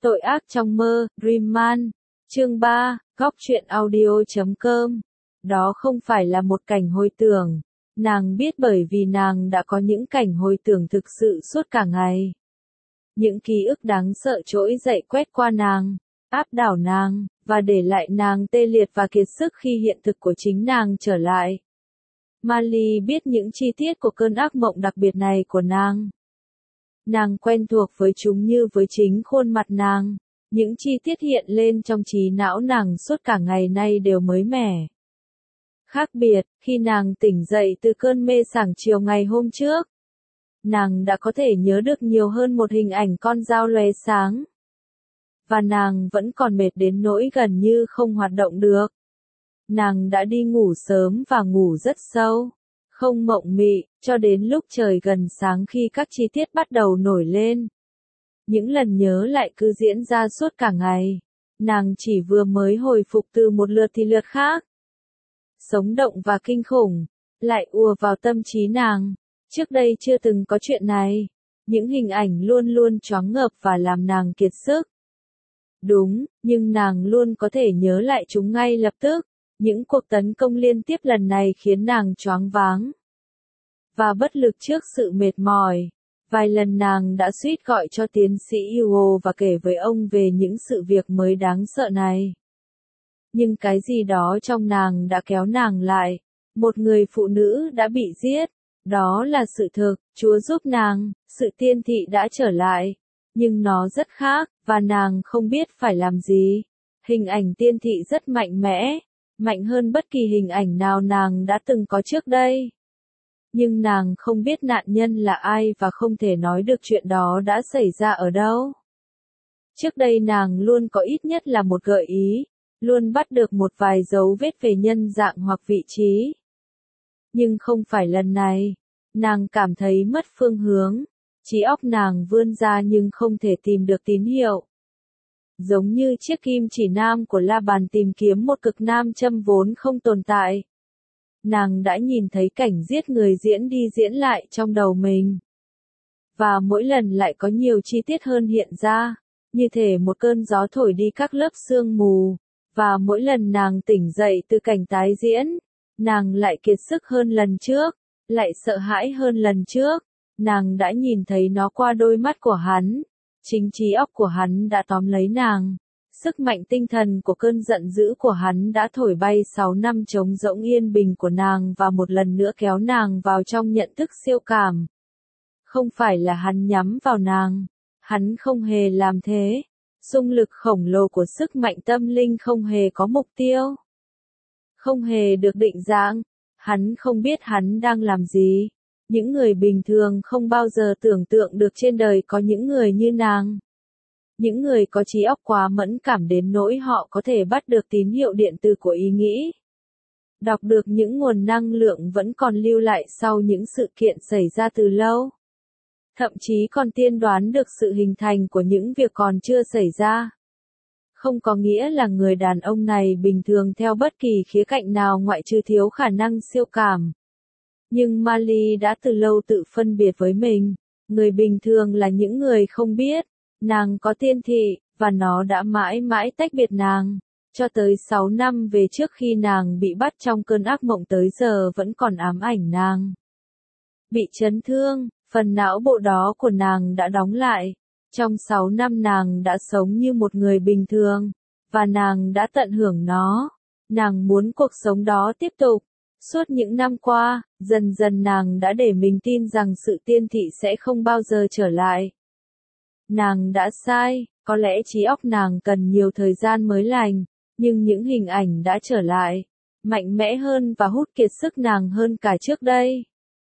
Tội ác trong mơ, Dream Man. Chương 3, Góc truyện audio.com. Đó không phải là một cảnh hồi tưởng. Nàng biết bởi vì nàng đã có những cảnh hồi tưởng thực sự suốt cả ngày. Những ký ức đáng sợ trỗi dậy quét qua nàng, áp đảo nàng, và để lại nàng tê liệt và kiệt sức khi hiện thực của chính nàng trở lại. Marley biết những chi tiết của cơn ác mộng đặc biệt này của nàng. Nàng quen thuộc với chúng như với chính khuôn mặt nàng. Những chi tiết hiện lên trong trí não nàng suốt cả ngày nay đều mới mẻ. Khác biệt, khi nàng tỉnh dậy từ cơn mê sảng chiều ngày hôm trước, nàng đã có thể nhớ được nhiều hơn một hình ảnh con dao lóe sáng. Và nàng vẫn còn mệt đến nỗi gần như không hoạt động được. Nàng đã đi ngủ sớm và ngủ rất sâu, không mộng mị, cho đến lúc trời gần sáng khi các chi tiết bắt đầu nổi lên. Những lần nhớ lại cứ diễn ra suốt cả ngày. Nàng chỉ vừa mới hồi phục từ một lượt thì lượt khác. Sống động và kinh khủng, lại ùa vào tâm trí nàng. Trước đây chưa từng có chuyện này. Những hình ảnh luôn luôn choáng ngợp và làm nàng kiệt sức. Đúng, nhưng nàng luôn có thể nhớ lại chúng ngay lập tức. Những cuộc tấn công liên tiếp lần này khiến nàng choáng váng và bất lực trước sự mệt mỏi. Vài lần nàng đã suýt gọi cho tiến sĩ Hugo và kể với ông về những sự việc mới đáng sợ này. Nhưng cái gì đó trong nàng đã kéo nàng lại. Một người phụ nữ đã bị giết. Đó là sự thực, Chúa giúp nàng, sự tiên thị đã trở lại. Nhưng nó rất khác, và nàng không biết phải làm gì. Hình ảnh tiên thị rất mạnh mẽ, mạnh hơn bất kỳ hình ảnh nào nàng đã từng có trước đây. Nhưng nàng không biết nạn nhân là ai và không thể nói được chuyện đó đã xảy ra ở đâu. Trước đây nàng luôn có ít nhất là một gợi ý, luôn bắt được một vài dấu vết về nhân dạng hoặc vị trí. Nhưng không phải lần này, nàng cảm thấy mất phương hướng, trí óc nàng vươn ra nhưng không thể tìm được tín hiệu. Giống như chiếc kim chỉ nam của La Bàn tìm kiếm một cực nam châm vốn không tồn tại. Nàng đã nhìn thấy cảnh giết người diễn đi diễn lại trong đầu mình. Và mỗi lần lại có nhiều chi tiết hơn hiện ra, như thể một cơn gió thổi đi các lớp sương mù. Và mỗi lần nàng tỉnh dậy từ cảnh tái diễn, nàng lại kiệt sức hơn lần trước, lại sợ hãi hơn lần trước. Nàng đã nhìn thấy nó qua đôi mắt của hắn. Chính trí óc của hắn đã tóm lấy nàng. Sức mạnh tinh thần của cơn giận dữ của hắn đã thổi bay 6 năm trống rỗng yên bình của nàng và một lần nữa kéo nàng vào trong nhận thức siêu cảm. Không phải là hắn nhắm vào nàng. Hắn không hề làm thế. Xung lực khổng lồ của sức mạnh tâm linh không hề có mục tiêu. Không hề được định dạng. Hắn không biết hắn đang làm gì. Những người bình thường không bao giờ tưởng tượng được trên đời có những người như nàng. Những người có trí óc quá mẫn cảm đến nỗi họ có thể bắt được tín hiệu điện từ của ý nghĩ. Đọc được những nguồn năng lượng vẫn còn lưu lại sau những sự kiện xảy ra từ lâu. Thậm chí còn tiên đoán được sự hình thành của những việc còn chưa xảy ra. Không có nghĩa là người đàn ông này bình thường theo bất kỳ khía cạnh nào ngoại trừ thiếu khả năng siêu cảm. Nhưng Marley đã từ lâu tự phân biệt với mình. Người bình thường là những người không biết. Nàng có tiên thị, và nó đã mãi mãi tách biệt nàng. Cho tới 6 năm về trước khi nàng bị bắt trong cơn ác mộng tới giờ vẫn còn ám ảnh nàng. Bị chấn thương, phần não bộ đó của nàng đã đóng lại. Trong 6 năm nàng đã sống như một người bình thường. Và nàng đã tận hưởng nó. Nàng muốn cuộc sống đó tiếp tục. Suốt những năm qua, dần dần nàng đã để mình tin rằng sự tiên thị sẽ không bao giờ trở lại. Nàng đã sai, có lẽ trí óc nàng cần nhiều thời gian mới lành, nhưng những hình ảnh đã trở lại, mạnh mẽ hơn và hút kiệt sức nàng hơn cả trước đây.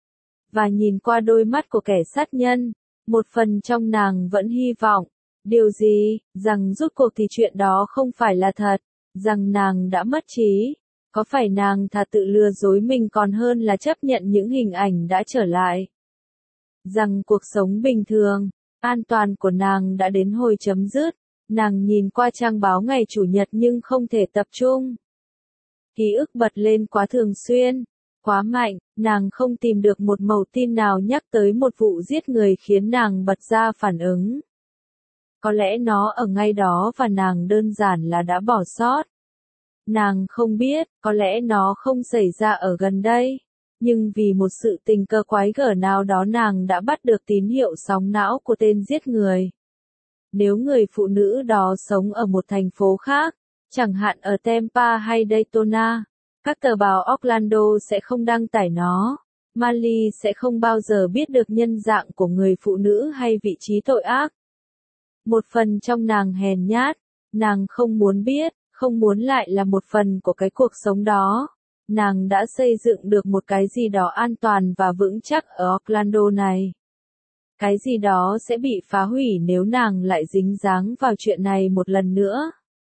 Và nhìn qua đôi mắt của kẻ sát nhân, một phần trong nàng vẫn hy vọng. Điều gì? Rằng rốt cuộc thì chuyện đó không phải là thật, rằng nàng đã mất trí. Có phải nàng thà tự lừa dối mình còn hơn là chấp nhận những hình ảnh đã trở lại? Rằng cuộc sống bình thường, an toàn của nàng đã đến hồi chấm dứt. Nàng nhìn qua trang báo ngày Chủ nhật nhưng không thể tập trung. Ký ức bật lên quá thường xuyên, quá mạnh, nàng không tìm được một mẩu tin nào nhắc tới một vụ giết người khiến nàng bật ra phản ứng. Có lẽ nó ở ngay đó và nàng đơn giản là đã bỏ sót. Nàng không biết, có lẽ nó không xảy ra ở gần đây. Nhưng vì một sự tình cờ quái gở nào đó nàng đã bắt được tín hiệu sóng não của tên giết người. Nếu người phụ nữ đó sống ở một thành phố khác, chẳng hạn ở Tampa hay Daytona, các tờ báo Orlando sẽ không đăng tải nó. Miley sẽ không bao giờ biết được nhân dạng của người phụ nữ hay vị trí tội ác. Một phần trong nàng hèn nhát, nàng không muốn biết, không muốn lại là một phần của cái cuộc sống đó. Nàng đã xây dựng được một cái gì đó an toàn và vững chắc ở Orlando này. Cái gì đó sẽ bị phá hủy nếu nàng lại dính dáng vào chuyện này một lần nữa.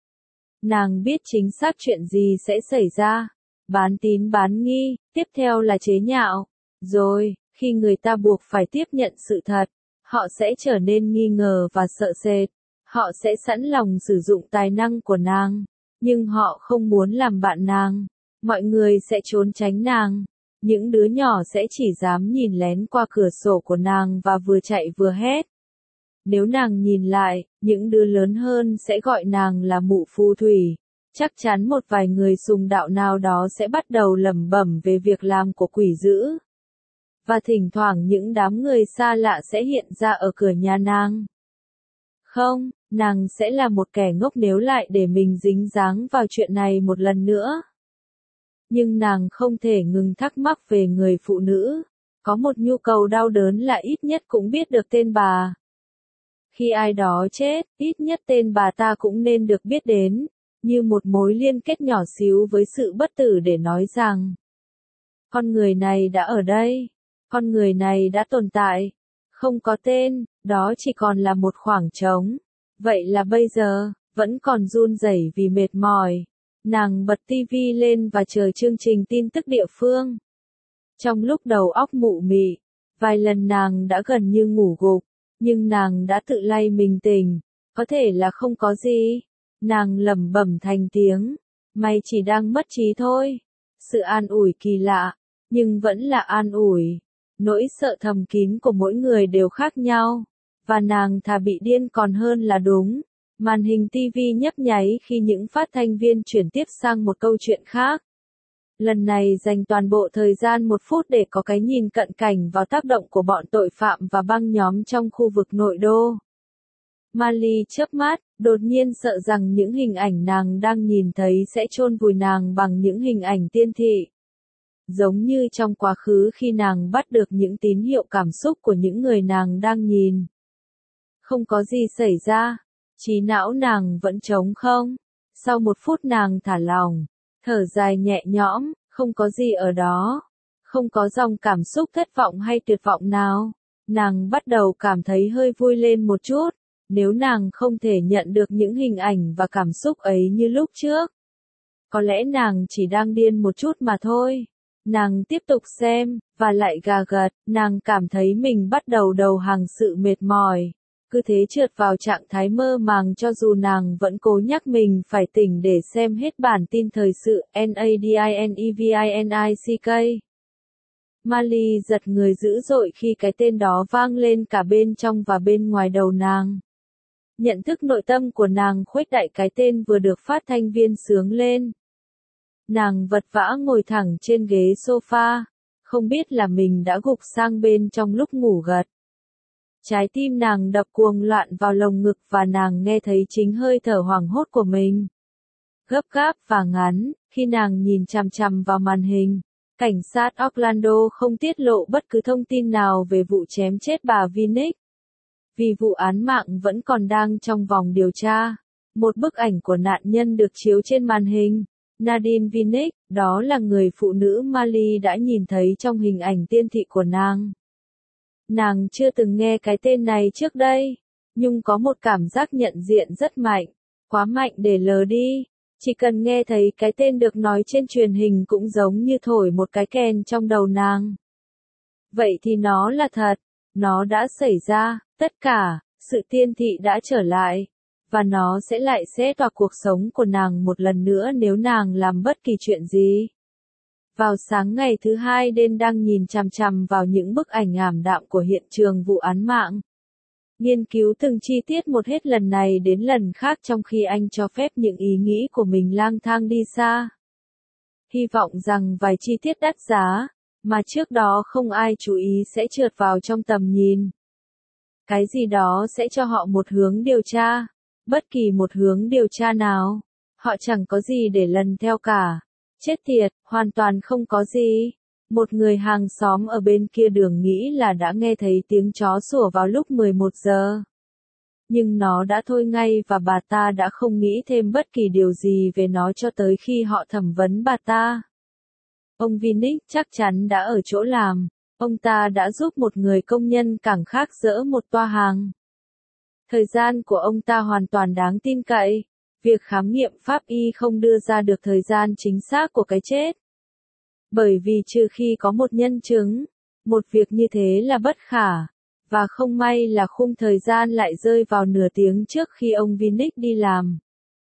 Nàng biết chính xác chuyện gì sẽ xảy ra. Bán tín bán nghi, tiếp theo là chế nhạo. Rồi, khi người ta buộc phải tiếp nhận sự thật, họ sẽ trở nên nghi ngờ và sợ sệt. Họ sẽ sẵn lòng sử dụng tài năng của nàng, nhưng họ không muốn làm bạn nàng. Mọi người sẽ trốn tránh nàng. Những đứa nhỏ sẽ chỉ dám nhìn lén qua cửa sổ của nàng và vừa chạy vừa hét. Nếu nàng nhìn lại, những đứa lớn hơn sẽ gọi nàng là mụ phù thủy. Chắc chắn một vài người sùng đạo nào đó sẽ bắt đầu lẩm bẩm về việc làm của quỷ dữ. Và thỉnh thoảng những đám người xa lạ sẽ hiện ra ở cửa nhà nàng. Không, nàng sẽ là một kẻ ngốc nếu lại để mình dính dáng vào chuyện này một lần nữa. Nhưng nàng không thể ngừng thắc mắc về người phụ nữ. Có một nhu cầu đau đớn là ít nhất cũng biết được tên bà. Khi ai đó chết, ít nhất tên bà ta cũng nên được biết đến, như một mối liên kết nhỏ xíu với sự bất tử để nói rằng con người này đã ở đây, con người này đã tồn tại, không có tên, đó chỉ còn là một khoảng trống. Vậy là bây giờ, vẫn còn run rẩy vì mệt mỏi. Nàng bật tivi lên và chờ chương trình tin tức địa phương. Trong lúc đầu óc mụ mị, vài lần nàng đã gần như ngủ gục, nhưng nàng đã tự lay mình tỉnh. Có thể là không có gì. Nàng lẩm bẩm thành tiếng. Mày chỉ đang mất trí thôi. Sự an ủi kỳ lạ, nhưng vẫn là an ủi. Nỗi sợ thầm kín của mỗi người đều khác nhau. Và nàng thà bị điên còn hơn là đúng. Màn hình TV nhấp nháy khi những phát thanh viên chuyển tiếp sang một câu chuyện khác. Lần này dành toàn bộ thời gian 1 phút để có cái nhìn cận cảnh vào tác động của bọn tội phạm và băng nhóm trong khu vực nội đô. Miley chớp mắt, đột nhiên sợ rằng những hình ảnh nàng đang nhìn thấy sẽ chôn vùi nàng bằng những hình ảnh tiên thị. Giống như trong quá khứ khi nàng bắt được những tín hiệu cảm xúc của những người nàng đang nhìn. Không có gì xảy ra. Trí não nàng vẫn trống không. Sau 1 phút nàng thả lỏng, thở dài nhẹ nhõm, không có gì ở đó. Không có dòng cảm xúc thất vọng hay tuyệt vọng nào. Nàng bắt đầu cảm thấy hơi vui lên một chút, nếu nàng không thể nhận được những hình ảnh và cảm xúc ấy như lúc trước. Có lẽ nàng chỉ đang điên một chút mà thôi. Nàng tiếp tục xem, và lại gà gật, nàng cảm thấy mình bắt đầu đầu hàng sự mệt mỏi. Cứ thế trượt vào trạng thái mơ màng cho dù nàng vẫn cố nhắc mình phải tỉnh để xem hết bản tin thời sự NADINEVINICK. Miley giật người dữ dội khi cái tên đó vang lên cả bên trong và bên ngoài đầu nàng. Nhận thức nội tâm của nàng khuếch đại cái tên vừa được phát thanh viên xướng lên. Nàng vật vã ngồi thẳng trên ghế sofa, không biết là mình đã gục sang bên trong lúc ngủ gật. Trái tim nàng đập cuồng loạn vào lồng ngực và nàng nghe thấy chính hơi thở hoảng hốt của mình. Gấp gáp và ngắn, khi nàng nhìn chằm chằm vào màn hình, cảnh sát Orlando không tiết lộ bất cứ thông tin nào về vụ chém chết bà Vinnick. Vì vụ án mạng vẫn còn đang trong vòng điều tra. Một bức ảnh của nạn nhân được chiếu trên màn hình. Nadine Vinnick, đó là người phụ nữ Miley đã nhìn thấy trong hình ảnh tiên thị của nàng. Nàng chưa từng nghe cái tên này trước đây, nhưng có một cảm giác nhận diện rất mạnh, quá mạnh để lờ đi. Chỉ cần nghe thấy cái tên được nói trên truyền hình cũng giống như thổi một cái kèn trong đầu nàng. Vậy thì nó là thật, nó đã xảy ra, tất cả, sự tiên thị đã trở lại, và nó sẽ lại xé toạc cuộc sống của nàng một lần nữa nếu nàng làm bất kỳ chuyện gì. Vào sáng ngày thứ Hai, Den đang nhìn chằm chằm vào những bức ảnh ảm đạm của hiện trường vụ án mạng. Nghiên cứu từng chi tiết một hết lần này đến lần khác trong khi anh cho phép những ý nghĩ của mình lang thang đi xa. Hy vọng rằng vài chi tiết đắt giá, mà trước đó không ai chú ý sẽ trượt vào trong tầm nhìn. Cái gì đó sẽ cho họ một hướng điều tra. Bất kỳ một hướng điều tra nào. Họ chẳng có gì để lần theo cả. Chết tiệt, hoàn toàn không có gì. Một người hàng xóm ở bên kia đường nghĩ là đã nghe thấy tiếng chó sủa vào lúc 11 giờ. Nhưng nó đã thôi ngay và bà ta đã không nghĩ thêm bất kỳ điều gì về nó cho tới khi họ thẩm vấn bà ta. Ông Vinnick chắc chắn đã ở chỗ làm. Ông ta đã giúp một người công nhân cảng khác dỡ một toa hàng. Thời gian của ông ta hoàn toàn đáng tin cậy. Việc khám nghiệm pháp y không đưa ra được thời gian chính xác của cái chết. Bởi vì trừ khi có một nhân chứng, một việc như thế là bất khả. Và không may là khung thời gian lại rơi vào nửa tiếng trước khi ông Vinnick đi làm.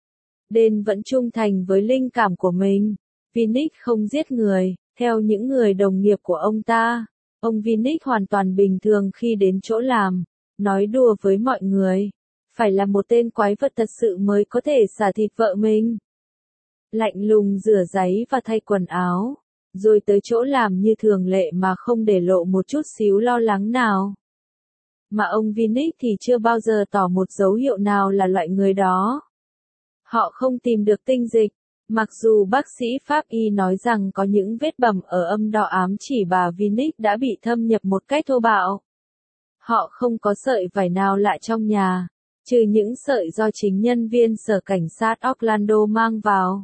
Đền vẫn trung thành với linh cảm của mình. Vinnick không giết người, theo những người đồng nghiệp của ông ta. Ông Vinnick hoàn toàn bình thường khi đến chỗ làm, nói đùa với mọi người. Phải là một tên quái vật thật sự mới có thể xả thịt vợ mình. Lạnh lùng rửa giấy và thay quần áo, rồi tới chỗ làm như thường lệ mà không để lộ một chút xíu lo lắng nào. Mà ông Vinnick thì chưa bao giờ tỏ một dấu hiệu nào là loại người đó. Họ không tìm được tinh dịch, mặc dù bác sĩ pháp y nói rằng có những vết bầm ở âm đạo ám chỉ bà Vinnick đã bị thâm nhập một cách thô bạo. Họ không có sợi vải nào lạ trong nhà, trừ những sợi do chính nhân viên sở cảnh sát Orlando mang vào.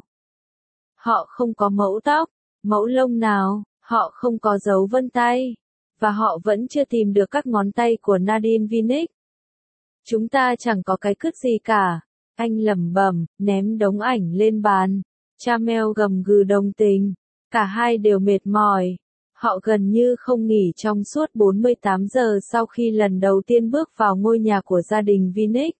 Họ không có mẫu tóc, mẫu lông nào, họ không có dấu vân tay, và họ vẫn chưa tìm được các ngón tay của Nadine Vinnick. Chúng ta chẳng có cái cứt gì cả, anh lẩm bẩm, ném đống ảnh lên bàn. Chamel gầm gừ đồng tình, cả hai đều mệt mỏi. Họ gần như không nghỉ trong suốt 48 giờ sau khi lần đầu tiên bước vào ngôi nhà của gia đình Vinnick.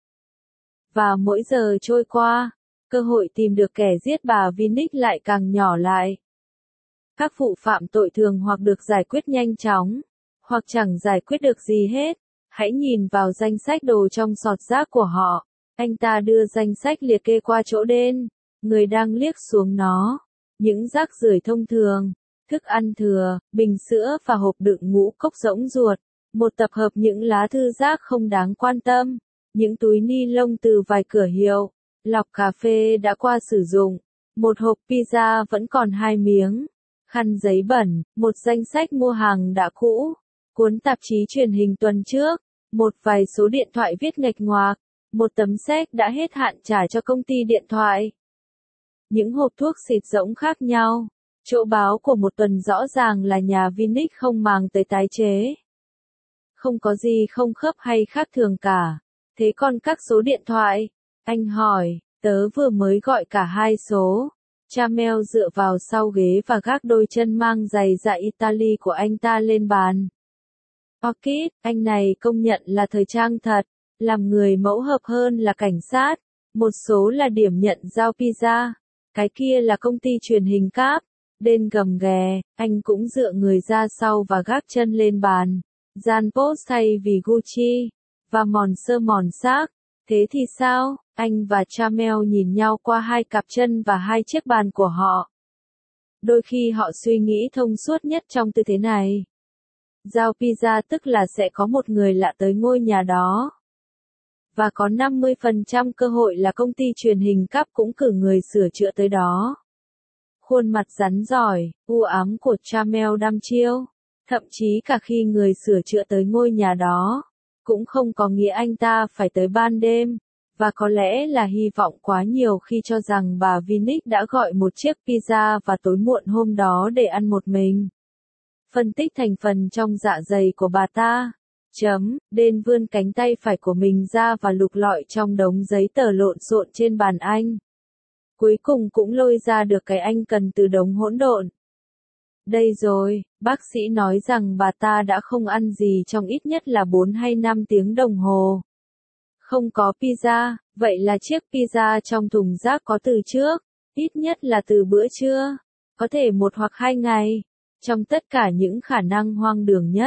Và mỗi giờ trôi qua, cơ hội tìm được kẻ giết bà Vinnick lại càng nhỏ lại. Các vụ phạm tội thường hoặc được giải quyết nhanh chóng, hoặc chẳng giải quyết được gì hết. Hãy nhìn vào danh sách đồ trong sọt rác của họ. Anh ta đưa danh sách liệt kê qua chỗ đen. Người đang liếc xuống nó. Những rác rưởi thông thường, thức ăn thừa, bình sữa và hộp đựng ngũ cốc rỗng ruột. Một tập hợp những lá thư rác không đáng quan tâm. Những túi ni lông từ vài cửa hiệu. Lọc cà phê đã qua sử dụng. Một hộp pizza vẫn còn 2 miếng. Khăn giấy bẩn, một danh sách mua hàng đã cũ. Cuốn tạp chí truyền hình tuần trước. Một vài số điện thoại viết nghệch ngoạc. Một tấm séc đã hết hạn trả cho công ty điện thoại. Những hộp thuốc xịt rỗng khác nhau. Chỗ báo của một tuần rõ ràng là nhà Vinnick không màng tới tái chế. Không có gì không khớp hay khác thường cả. Thế còn các số điện thoại? Anh hỏi, tớ vừa mới gọi cả hai số. Chamel dựa vào sau ghế và gác đôi chân mang giày dạ Italy của anh ta lên bàn. Orchid, anh này công nhận là thời trang thật. Làm người mẫu hợp hơn là cảnh sát. Một số là điểm nhận giao pizza. Cái kia là công ty truyền hình cáp. Đên gầm ghè, anh cũng dựa người ra sau và gác chân lên bàn. Gian post thay vì Gucci. Và mòn sơ mòn xác. Thế thì sao? Anh và Chamel nhìn nhau qua hai cặp chân và hai chiếc bàn của họ. Đôi khi họ suy nghĩ thông suốt nhất trong tư thế này. Giao pizza tức là sẽ có một người lạ tới ngôi nhà đó. Và có 50% cơ hội là công ty truyền hình cáp cũng cử người sửa chữa tới đó. Khuôn mặt rắn giỏi, u ám của Chamel đăm chiêu. Thậm chí cả khi người sửa chữa tới ngôi nhà đó, cũng không có nghĩa anh ta phải tới ban đêm. Và có lẽ là hy vọng quá nhiều khi cho rằng bà Vinnick đã gọi một chiếc pizza và tối muộn hôm đó để ăn một mình. Phân tích thành phần trong dạ dày của bà ta. Đên vươn cánh tay phải của mình ra và lục lọi trong đống giấy tờ lộn xộn trên bàn anh. Cuối cùng cũng lôi ra được cái anh cần từ đống hỗn độn. Đây rồi, bác sĩ nói rằng bà ta đã không ăn gì trong ít nhất là 4 hay 5 tiếng đồng hồ. Không có pizza, vậy là chiếc pizza trong thùng rác có từ trước, ít nhất là từ bữa trưa, có thể 1 hoặc 2 ngày. Trong tất cả những khả năng hoang đường nhất,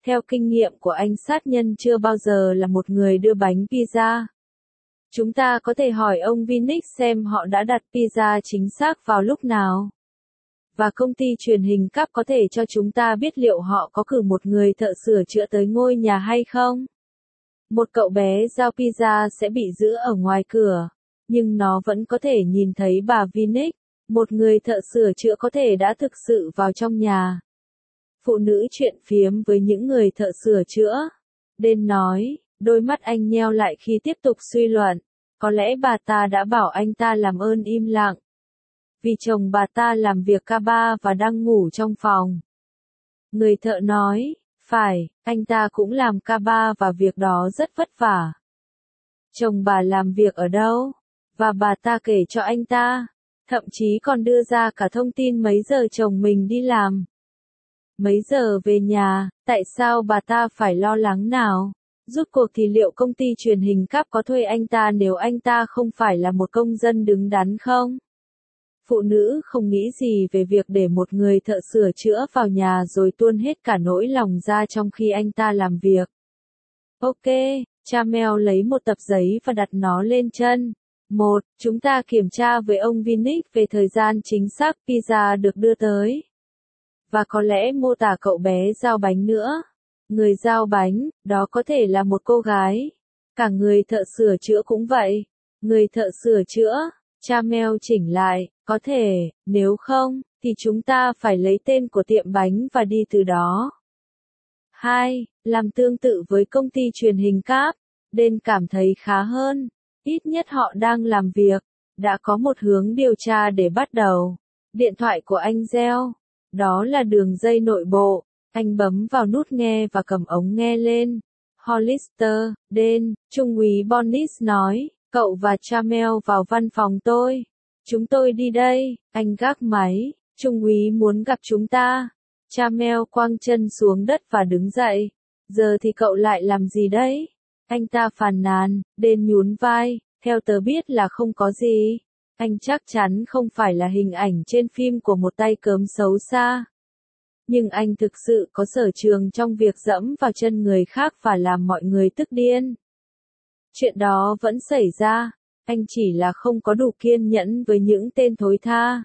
Theo kinh nghiệm của anh, sát nhân chưa bao giờ là một người đưa bánh pizza. Chúng ta có thể hỏi ông Vinnick xem họ đã đặt pizza chính xác vào lúc nào. Và công ty truyền hình cáp có thể cho chúng ta biết liệu họ có cử một người thợ sửa chữa tới ngôi nhà hay không. Một cậu bé giao pizza sẽ bị giữ ở ngoài cửa, nhưng nó vẫn có thể nhìn thấy bà Vinnick. Một người thợ sửa chữa có thể đã thực sự vào trong nhà. Phụ nữ chuyện phiếm với những người thợ sửa chữa. Dan nói, đôi mắt anh nheo lại khi tiếp tục suy luận. Có lẽ bà ta đã bảo anh ta làm ơn im lặng. Vì chồng bà ta làm việc ca 3 và đang ngủ trong phòng. Người thợ nói, phải, anh ta cũng làm ca 3 và việc đó rất vất vả. Chồng bà làm việc ở đâu? Và bà ta kể cho anh ta. Thậm chí còn đưa ra cả thông tin mấy giờ chồng mình đi làm. Mấy giờ về nhà, tại sao bà ta phải lo lắng nào? Rút cuộc thì liệu công ty truyền hình cáp có thuê anh ta nếu anh ta không phải là một công dân đứng đắn không? Phụ nữ không nghĩ gì về việc để một người thợ sửa chữa vào nhà rồi tuôn hết cả nỗi lòng ra trong khi anh ta làm việc. Ok, Chamel lấy một tập giấy và đặt nó lên chân. 1. Chúng ta kiểm tra với ông Vinnick về thời gian chính xác pizza được đưa tới. Và có lẽ mô tả cậu bé giao bánh nữa. Người giao bánh, đó có thể là một cô gái. Cả người thợ sửa chữa cũng vậy. Người thợ sửa chữa, Chamel chỉnh lại, có thể, nếu không, thì chúng ta phải lấy tên của tiệm bánh và đi từ đó. 2. Làm tương tự với công ty truyền hình cáp. Dan cảm thấy khá hơn. Ít nhất họ đang làm việc. Đã có một hướng điều tra để bắt đầu. Điện thoại của anh reo. Đó là đường dây nội bộ. Anh bấm vào nút nghe và cầm ống nghe lên. Hollister, Dan, Trung úy Bonnis nói, cậu và Chamel vào văn phòng tôi. Chúng tôi đi đây. Anh gác máy. Trung úy muốn gặp chúng ta. Chamel quăng chân xuống đất và đứng dậy. Giờ thì cậu lại làm gì đấy? Anh ta phàn nàn. Dan nhún vai. Theo tớ biết là không có gì. Anh chắc chắn không phải là hình ảnh trên phim của một tay cớm xấu xa. Nhưng anh thực sự có sở trường trong việc dẫm vào chân người khác và làm mọi người tức điên. Chuyện đó vẫn xảy ra. Anh chỉ là không có đủ kiên nhẫn với những tên thối tha.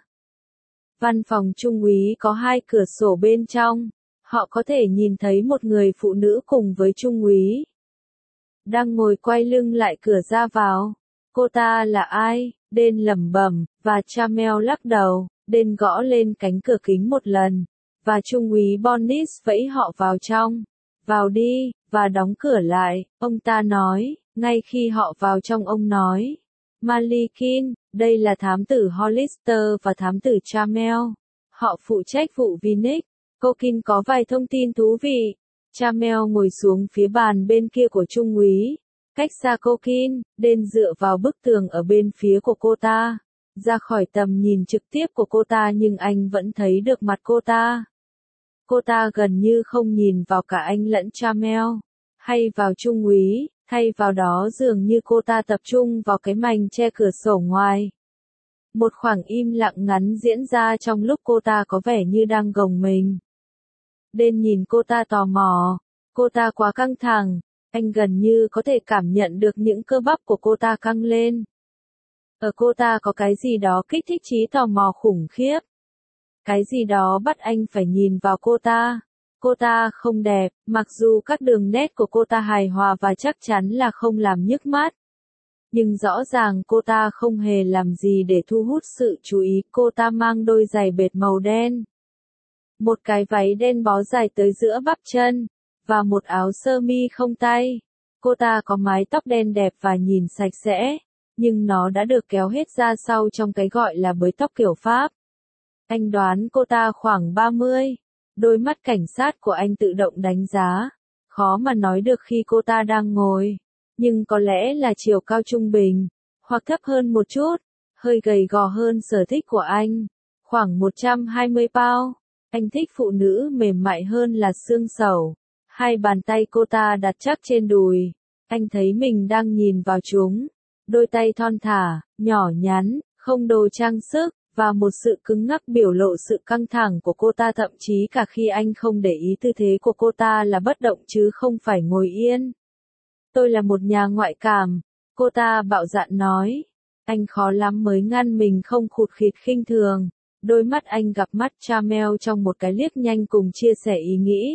Văn phòng trung úy có 2 cửa sổ bên trong. Họ có thể nhìn thấy một người phụ nữ cùng với trung úy. Đang ngồi quay lưng lại cửa ra vào. Cô ta là ai? Dan lẩm bẩm, và Chamel lắc đầu. Dan gõ lên cánh cửa kính một lần. Và trung úy Bonnis vẫy họ vào trong. Vào đi, và đóng cửa lại, ông ta nói. Ngay khi họ vào trong ông nói. Malikin, đây là thám tử Hollister và thám tử Chamel. Họ phụ trách vụ Vinnick. Cokin có vài thông tin thú vị. Chamel ngồi xuống phía bàn bên kia của trung úy. Cách xa Cokin, Dan dựa vào bức tường ở bên phía của cô ta. Ra khỏi tầm nhìn trực tiếp của cô ta nhưng anh vẫn thấy được mặt cô ta. Cô ta gần như không nhìn vào cả anh lẫn Chamel. Hay vào trung úy, thay vào đó dường như cô ta tập trung vào cái mành che cửa sổ ngoài. Một khoảng im lặng ngắn diễn ra trong lúc cô ta có vẻ như đang gồng mình. Dan nhìn cô ta tò mò. Cô ta quá căng thẳng. Anh gần như có thể cảm nhận được những cơ bắp của cô ta căng lên. Ở cô ta có cái gì đó kích thích trí tò mò khủng khiếp. Cái gì đó bắt anh phải nhìn vào cô ta. Cô ta không đẹp, mặc dù các đường nét của cô ta hài hòa và chắc chắn là không làm nhức mắt. Nhưng rõ ràng cô ta không hề làm gì để thu hút sự chú ý. Cô ta mang đôi giày bệt màu đen. Một cái váy đen bó dài tới giữa bắp chân. Và một áo sơ mi không tay. Cô ta có mái tóc đen đẹp và nhìn sạch sẽ. Nhưng nó đã được kéo hết ra sau trong cái gọi là bới tóc kiểu Pháp. Anh đoán cô ta khoảng 30. Đôi mắt cảnh sát của anh tự động đánh giá. Khó mà nói được khi cô ta đang ngồi. Nhưng có lẽ là chiều cao trung bình. Hoặc thấp hơn một chút. Hơi gầy gò hơn sở thích của anh. Khoảng 120 pound. Anh thích phụ nữ mềm mại hơn là xương sẩu. 2 bàn tay cô ta đặt chắc trên đùi. Anh thấy mình đang nhìn vào chúng. Đôi tay thon thả, nhỏ nhắn, không đồ trang sức, và một sự cứng ngắc biểu lộ sự căng thẳng của cô ta, thậm chí cả khi anh không để ý tư thế của cô ta là bất động chứ không phải ngồi yên. Tôi là một nhà ngoại cảm, cô ta bạo dạn nói. Anh khó lắm mới ngăn mình không khụt khịt khinh thường. Đôi mắt anh gặp mắt Chamel trong một cái liếc nhanh cùng chia sẻ ý nghĩ.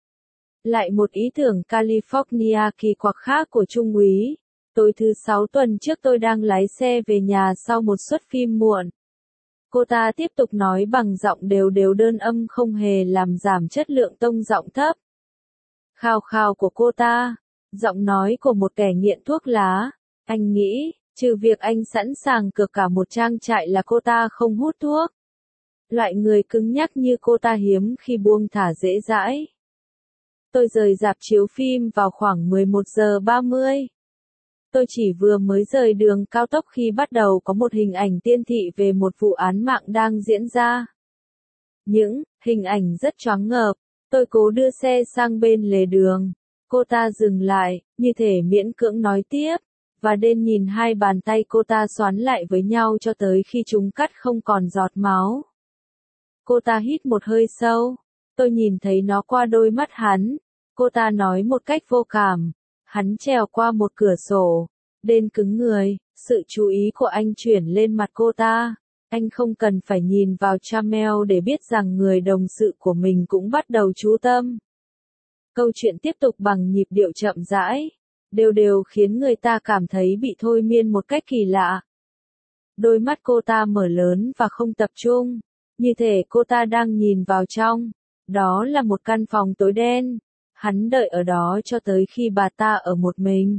Lại một ý tưởng California kỳ quặc khác của Trung úy. Tối thứ 6 tuần trước tôi đang lái xe về nhà sau một suất phim muộn. Cô ta tiếp tục nói bằng giọng đều đều đơn âm không hề làm giảm chất lượng tông giọng thấp. Khao khao của cô ta, giọng nói của một kẻ nghiện thuốc lá. Anh nghĩ, trừ việc anh sẵn sàng cược cả một trang trại là cô ta không hút thuốc. Loại người cứng nhắc như cô ta hiếm khi buông thả dễ dãi. Tôi rời rạp chiếu phim vào khoảng 11 giờ 30. Tôi chỉ vừa mới rời đường cao tốc khi bắt đầu có một hình ảnh tiên thị về một vụ án mạng đang diễn ra. Những hình ảnh rất choáng ngợp. Tôi cố đưa xe sang bên lề đường. Cô ta dừng lại, như thể miễn cưỡng nói tiếp, và đến nhìn hai bàn tay cô ta xoắn lại với nhau cho tới khi chúng cắt không còn giọt máu. Cô ta hít một hơi sâu. Tôi nhìn thấy nó qua đôi mắt hắn. Cô ta nói một cách vô cảm. Hắn trèo qua một cửa sổ. Đến cứng người, sự chú ý của anh chuyển lên mặt cô ta. Anh không cần phải nhìn vào Chamel để biết rằng người đồng sự của mình cũng bắt đầu chú tâm. Câu chuyện tiếp tục bằng nhịp điệu chậm rãi, đều đều khiến người ta cảm thấy bị thôi miên một cách kỳ lạ. Đôi mắt cô ta mở lớn và không tập trung, như thể cô ta đang nhìn vào trong. Đó là một căn phòng tối đen. Hắn đợi ở đó cho tới khi bà ta ở một mình.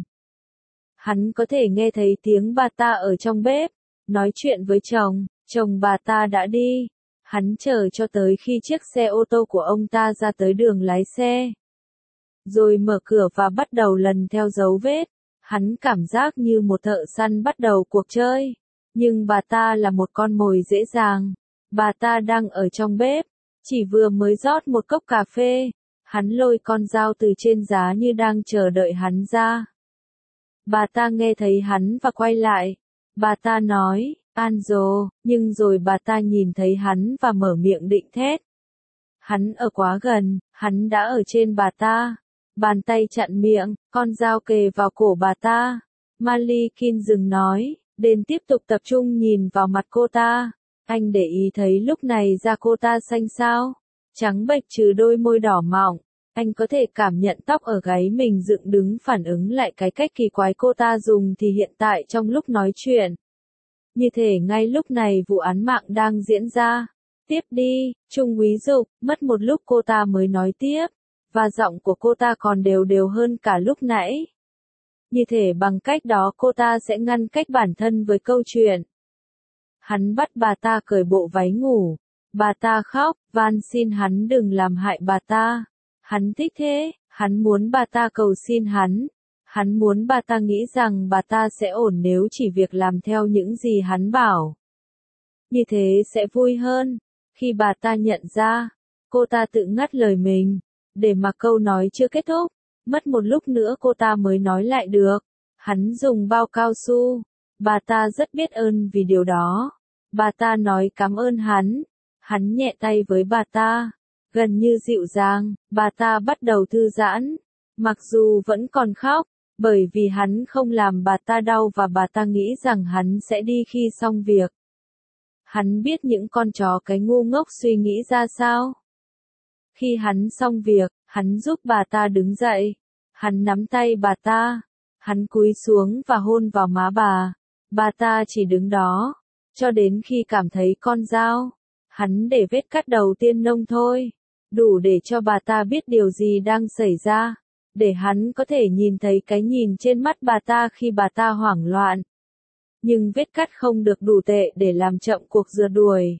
Hắn có thể nghe thấy tiếng bà ta ở trong bếp, nói chuyện với chồng bà ta đã đi. Hắn chờ cho tới khi chiếc xe ô tô của ông ta ra tới đường lái xe. Rồi mở cửa và bắt đầu lần theo dấu vết. Hắn cảm giác như một thợ săn bắt đầu cuộc chơi. Nhưng bà ta là một con mồi dễ dàng. Bà ta đang ở trong bếp, chỉ vừa mới rót một cốc cà phê. Hắn lôi con dao từ trên giá như đang chờ đợi hắn ra. Bà ta nghe thấy hắn và quay lại. Bà ta nói, Anjo, nhưng rồi bà ta nhìn thấy hắn và mở miệng định thét. Hắn ở quá gần, hắn đã ở trên bà ta. Bàn tay chặn miệng, con dao kề vào cổ bà ta. Malikin dừng nói, đến tiếp tục tập trung nhìn vào mặt cô ta. Anh để ý thấy lúc này da cô ta xanh xao, trắng bệch trừ đôi môi đỏ mọng. Anh có thể cảm nhận tóc ở gáy mình dựng đứng phản ứng lại cái cách kỳ quái cô ta dùng thì hiện tại trong lúc nói chuyện. Như thể ngay lúc này vụ án mạng đang diễn ra. Tiếp đi, Trung úy dục, mất một lúc cô ta mới nói tiếp. Và giọng của cô ta còn đều đều hơn cả lúc nãy. Như thể bằng cách đó cô ta sẽ ngăn cách bản thân với câu chuyện. Hắn bắt bà ta cởi bộ váy ngủ. Bà ta khóc, van xin hắn đừng làm hại bà ta. Hắn thích thế, hắn muốn bà ta cầu xin hắn. Hắn muốn bà ta nghĩ rằng bà ta sẽ ổn nếu chỉ việc làm theo những gì hắn bảo. Như thế sẽ vui hơn. Khi bà ta nhận ra, cô ta tự ngắt lời mình. Để mà câu nói chưa kết thúc, mất một lúc nữa cô ta mới nói lại được. Hắn dùng bao cao su. Bà ta rất biết ơn vì điều đó. Bà ta nói cảm ơn hắn. Hắn nhẹ tay với bà ta. Gần như dịu dàng, bà ta bắt đầu thư giãn. Mặc dù vẫn còn khóc, bởi vì hắn không làm bà ta đau và bà ta nghĩ rằng hắn sẽ đi khi xong việc. Hắn biết những con chó cái ngu ngốc suy nghĩ ra sao. Khi hắn xong việc, hắn giúp bà ta đứng dậy. Hắn nắm tay bà ta. Hắn cúi xuống và hôn vào má bà. Bà ta chỉ đứng đó, cho đến khi cảm thấy con dao. Hắn để vết cắt đầu tiên nông thôi. Đủ để cho bà ta biết điều gì đang xảy ra. Để hắn có thể nhìn thấy cái nhìn trên mắt bà ta khi bà ta hoảng loạn. Nhưng vết cắt không được đủ tệ để làm chậm cuộc rượt đuổi.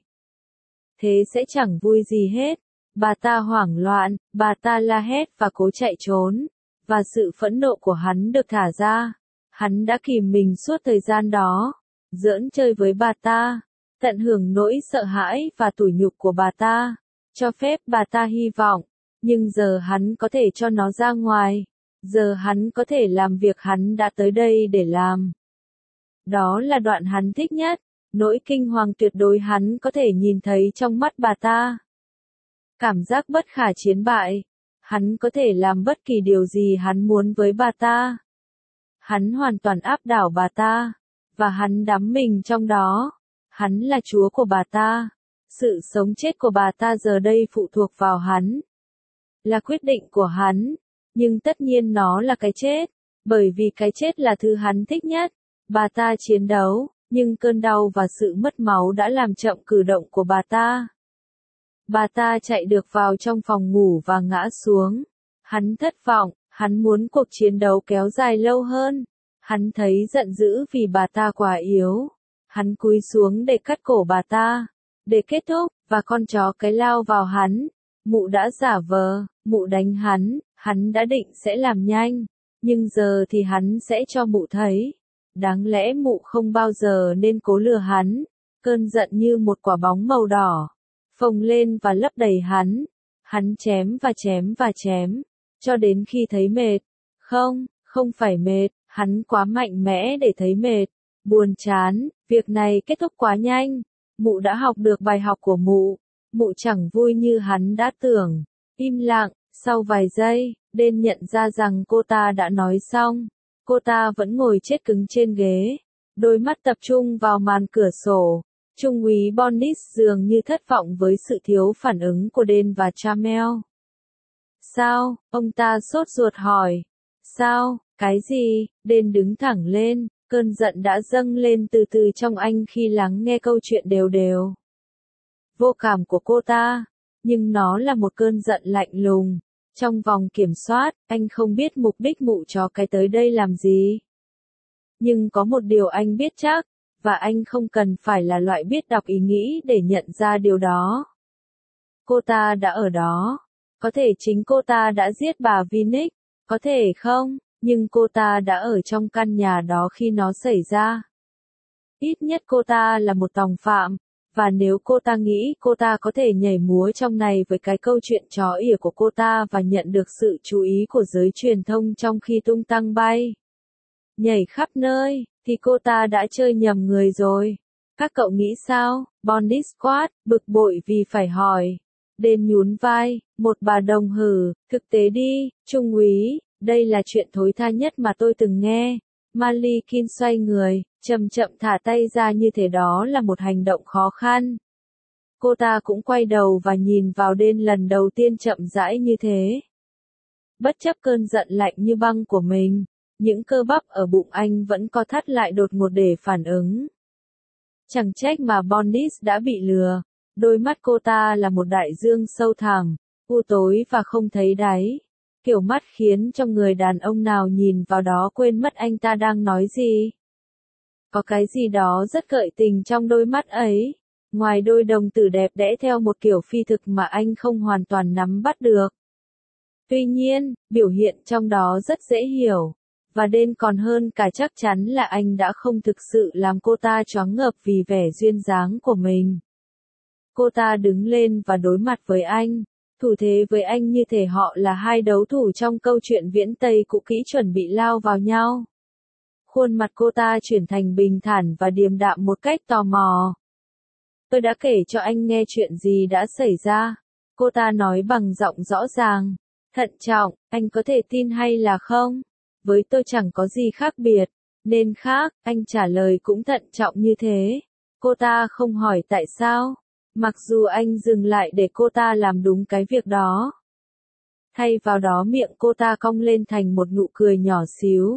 Thế sẽ chẳng vui gì hết. Bà ta hoảng loạn, bà ta la hét và cố chạy trốn. Và sự phẫn nộ của hắn được thả ra. Hắn đã kìm mình suốt thời gian đó. Giỡn chơi với bà ta. Tận hưởng nỗi sợ hãi và tủi nhục của bà ta. Cho phép bà ta hy vọng. Nhưng giờ hắn có thể cho nó ra ngoài. Giờ hắn có thể làm việc hắn đã tới đây để làm. Đó là đoạn hắn thích nhất. Nỗi kinh hoàng tuyệt đối hắn có thể nhìn thấy trong mắt bà ta. Cảm giác bất khả chiến bại. Hắn có thể làm bất kỳ điều gì hắn muốn với bà ta. Hắn hoàn toàn áp đảo bà ta. Và hắn đắm mình trong đó. Hắn là chúa của bà ta. Sự sống chết của bà ta giờ đây phụ thuộc vào hắn. Là quyết định của hắn. Nhưng tất nhiên nó là cái chết. Bởi vì cái chết là thứ hắn thích nhất. Bà ta chiến đấu, nhưng cơn đau và sự mất máu đã làm chậm cử động của bà ta. Bà ta chạy được vào trong phòng ngủ và ngã xuống. Hắn thất vọng, hắn muốn cuộc chiến đấu kéo dài lâu hơn. Hắn thấy giận dữ vì bà ta quá yếu. Hắn cúi xuống để cắt cổ bà ta. Để kết thúc, và con chó cái lao vào hắn. Mụ đã giả vờ, mụ đánh hắn đã định sẽ làm nhanh. Nhưng giờ thì hắn sẽ cho mụ thấy. Đáng lẽ mụ không bao giờ nên cố lừa hắn. Cơn giận như một quả bóng màu đỏ. Phồng lên và lấp đầy hắn. Hắn chém và chém và chém. Cho đến khi thấy mệt. Không phải mệt. Hắn quá mạnh mẽ để thấy mệt. Buồn chán. Việc này kết thúc quá nhanh. Mụ đã học được bài học của mụ. Mụ chẳng vui như hắn đã tưởng. Im lặng. Sau vài giây, Đen nhận ra rằng cô ta đã nói xong. Cô ta vẫn ngồi chết cứng trên ghế. Đôi mắt tập trung vào màn cửa sổ. Trung úy Bonnis dường như thất vọng với sự thiếu phản ứng của Đen và Chamel. Sao? Ông ta sốt ruột hỏi. Sao? Cái gì? Đen đứng thẳng lên. Cơn giận đã dâng lên từ từ trong anh khi lắng nghe câu chuyện đều đều. Vô cảm của cô ta. Nhưng nó là một cơn giận lạnh lùng. Trong vòng kiểm soát, anh không biết mục đích mụ chó cái tới đây làm gì. Nhưng có một điều anh biết chắc, và anh không cần phải là loại biết đọc ý nghĩ để nhận ra điều đó. Cô ta đã ở đó. Có thể chính cô ta đã giết bà Vinick, có thể không, nhưng cô ta đã ở trong căn nhà đó khi nó xảy ra. Ít nhất cô ta là một tòng phạm. Và nếu cô ta nghĩ cô ta có thể nhảy múa trong này với cái câu chuyện chó ỉa của cô ta và nhận được sự chú ý của giới truyền thông trong khi tung tăng bay, nhảy khắp nơi, thì cô ta đã chơi nhầm người rồi. Các cậu nghĩ sao? Bonnie quát, bực bội vì phải hỏi. Đen nhún vai, một bà đồng hử, thực tế đi, trung úy, đây là chuyện thối tha nhất mà tôi từng nghe. Malikin xoay người, chậm chậm thả tay ra như thể đó là một hành động khó khăn. Cô ta cũng quay đầu và nhìn vào Đen lần đầu tiên chậm rãi như thế. Bất chấp cơn giận lạnh như băng của mình, những cơ bắp ở bụng anh vẫn co thắt lại đột ngột để phản ứng. Chẳng trách mà Bonnis đã bị lừa. Đôi mắt cô ta là một đại dương sâu thẳm, u tối và không thấy đáy. Kiểu mắt khiến cho người đàn ông nào nhìn vào đó quên mất anh ta đang nói gì. Có cái gì đó rất gợi tình trong đôi mắt ấy. Ngoài đôi đồng tử đẹp đẽ theo một kiểu phi thực mà anh không hoàn toàn nắm bắt được. Tuy nhiên, biểu hiện trong đó rất dễ hiểu. Và Đen còn hơn cả chắc chắn là anh đã không thực sự làm cô ta choáng ngợp vì vẻ duyên dáng của mình. Cô ta đứng lên và đối mặt với anh. Thủ thế với anh như thể họ là hai đấu thủ trong câu chuyện viễn Tây cũ kỹ chuẩn bị lao vào nhau. Khuôn mặt cô ta chuyển thành bình thản và điềm đạm một cách tò mò. Tôi đã kể cho anh nghe chuyện gì đã xảy ra. Cô ta nói bằng giọng rõ ràng. Thận trọng, anh có thể tin hay là không? Với tôi chẳng có gì khác biệt. Nên khác, anh trả lời cũng thận trọng như thế. Cô ta không hỏi tại sao. Mặc dù anh dừng lại để cô ta làm đúng cái việc đó. Thay vào đó miệng cô ta cong lên thành một nụ cười nhỏ xíu.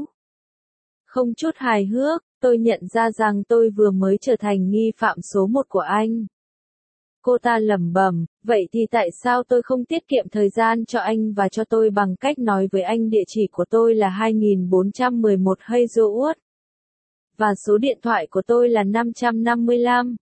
Không chút hài hước, tôi nhận ra rằng tôi vừa mới trở thành nghi phạm số 1 của anh. Cô ta lẩm bẩm, vậy thì tại sao tôi không tiết kiệm thời gian cho anh và cho tôi bằng cách nói với anh địa chỉ của tôi là 2411 Hazelwood. Và số điện thoại của tôi là 555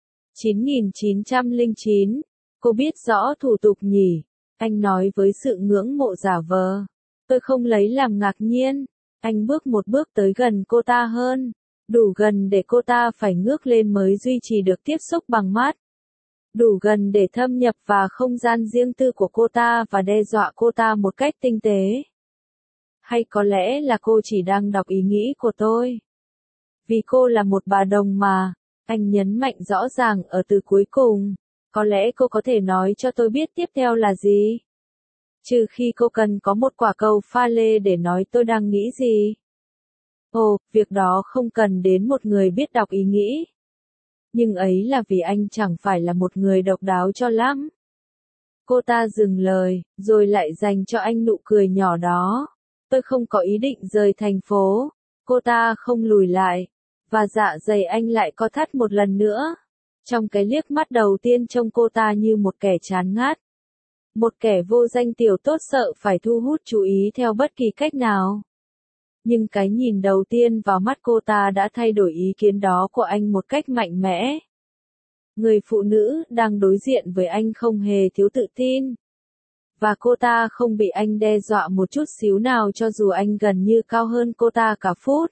9909. Cô biết rõ thủ tục nhỉ? Anh nói với sự ngưỡng mộ giả vờ. Tôi không lấy làm ngạc nhiên. Anh bước một bước tới gần cô ta hơn. Đủ gần để cô ta phải ngước lên mới duy trì được tiếp xúc bằng mắt. Đủ gần để thâm nhập vào không gian riêng tư của cô ta và đe dọa cô ta một cách tinh tế. Hay có lẽ là cô chỉ đang đọc ý nghĩ của tôi. Vì cô là một bà đồng mà. Anh nhấn mạnh rõ ràng ở từ cuối cùng. Có lẽ cô có thể nói cho tôi biết tiếp theo là gì? Trừ khi cô cần có một quả cầu pha lê để nói tôi đang nghĩ gì. Ồ, việc đó không cần đến một người biết đọc ý nghĩ. Nhưng ấy là vì anh chẳng phải là một người độc đáo cho lắm. Cô ta dừng lời, rồi lại dành cho anh nụ cười nhỏ đó. Tôi không có ý định rời thành phố. Cô ta không lùi lại. Và dạ dày anh lại co thắt một lần nữa. Trong cái liếc mắt đầu tiên trông cô ta như một kẻ chán ngát. Một kẻ vô danh tiểu tốt sợ phải thu hút chú ý theo bất kỳ cách nào. Nhưng cái nhìn đầu tiên vào mắt cô ta đã thay đổi ý kiến đó của anh một cách mạnh mẽ. Người phụ nữ đang đối diện với anh không hề thiếu tự tin. Và cô ta không bị anh đe dọa một chút xíu nào cho dù anh gần như cao hơn cô ta cả phút.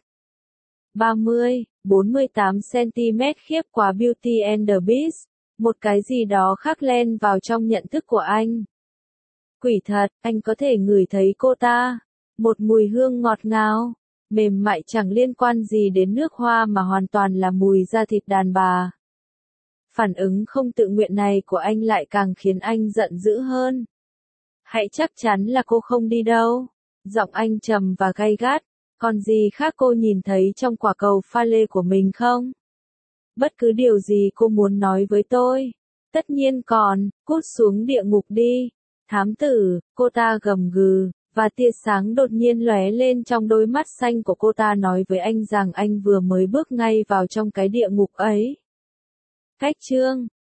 48 cm khiếp quá Beauty and the Beast. Một cái gì đó khác len vào trong nhận thức của anh. Quỷ thật, anh có thể ngửi thấy cô ta. Một mùi hương ngọt ngào, mềm mại chẳng liên quan gì đến nước hoa mà hoàn toàn là mùi da thịt đàn bà. Phản ứng không tự nguyện này của anh lại càng khiến anh giận dữ hơn. Hãy chắc chắn là cô không đi đâu. Giọng anh trầm và gay gắt. Còn gì khác cô nhìn thấy trong quả cầu pha lê của mình không? Bất cứ điều gì cô muốn nói với tôi. Tất nhiên còn, cút xuống địa ngục đi. Thám tử, cô ta gầm gừ, và tia sáng đột nhiên lóe lên trong đôi mắt xanh của cô ta nói với anh rằng anh vừa mới bước ngay vào trong cái địa ngục ấy. Cách chương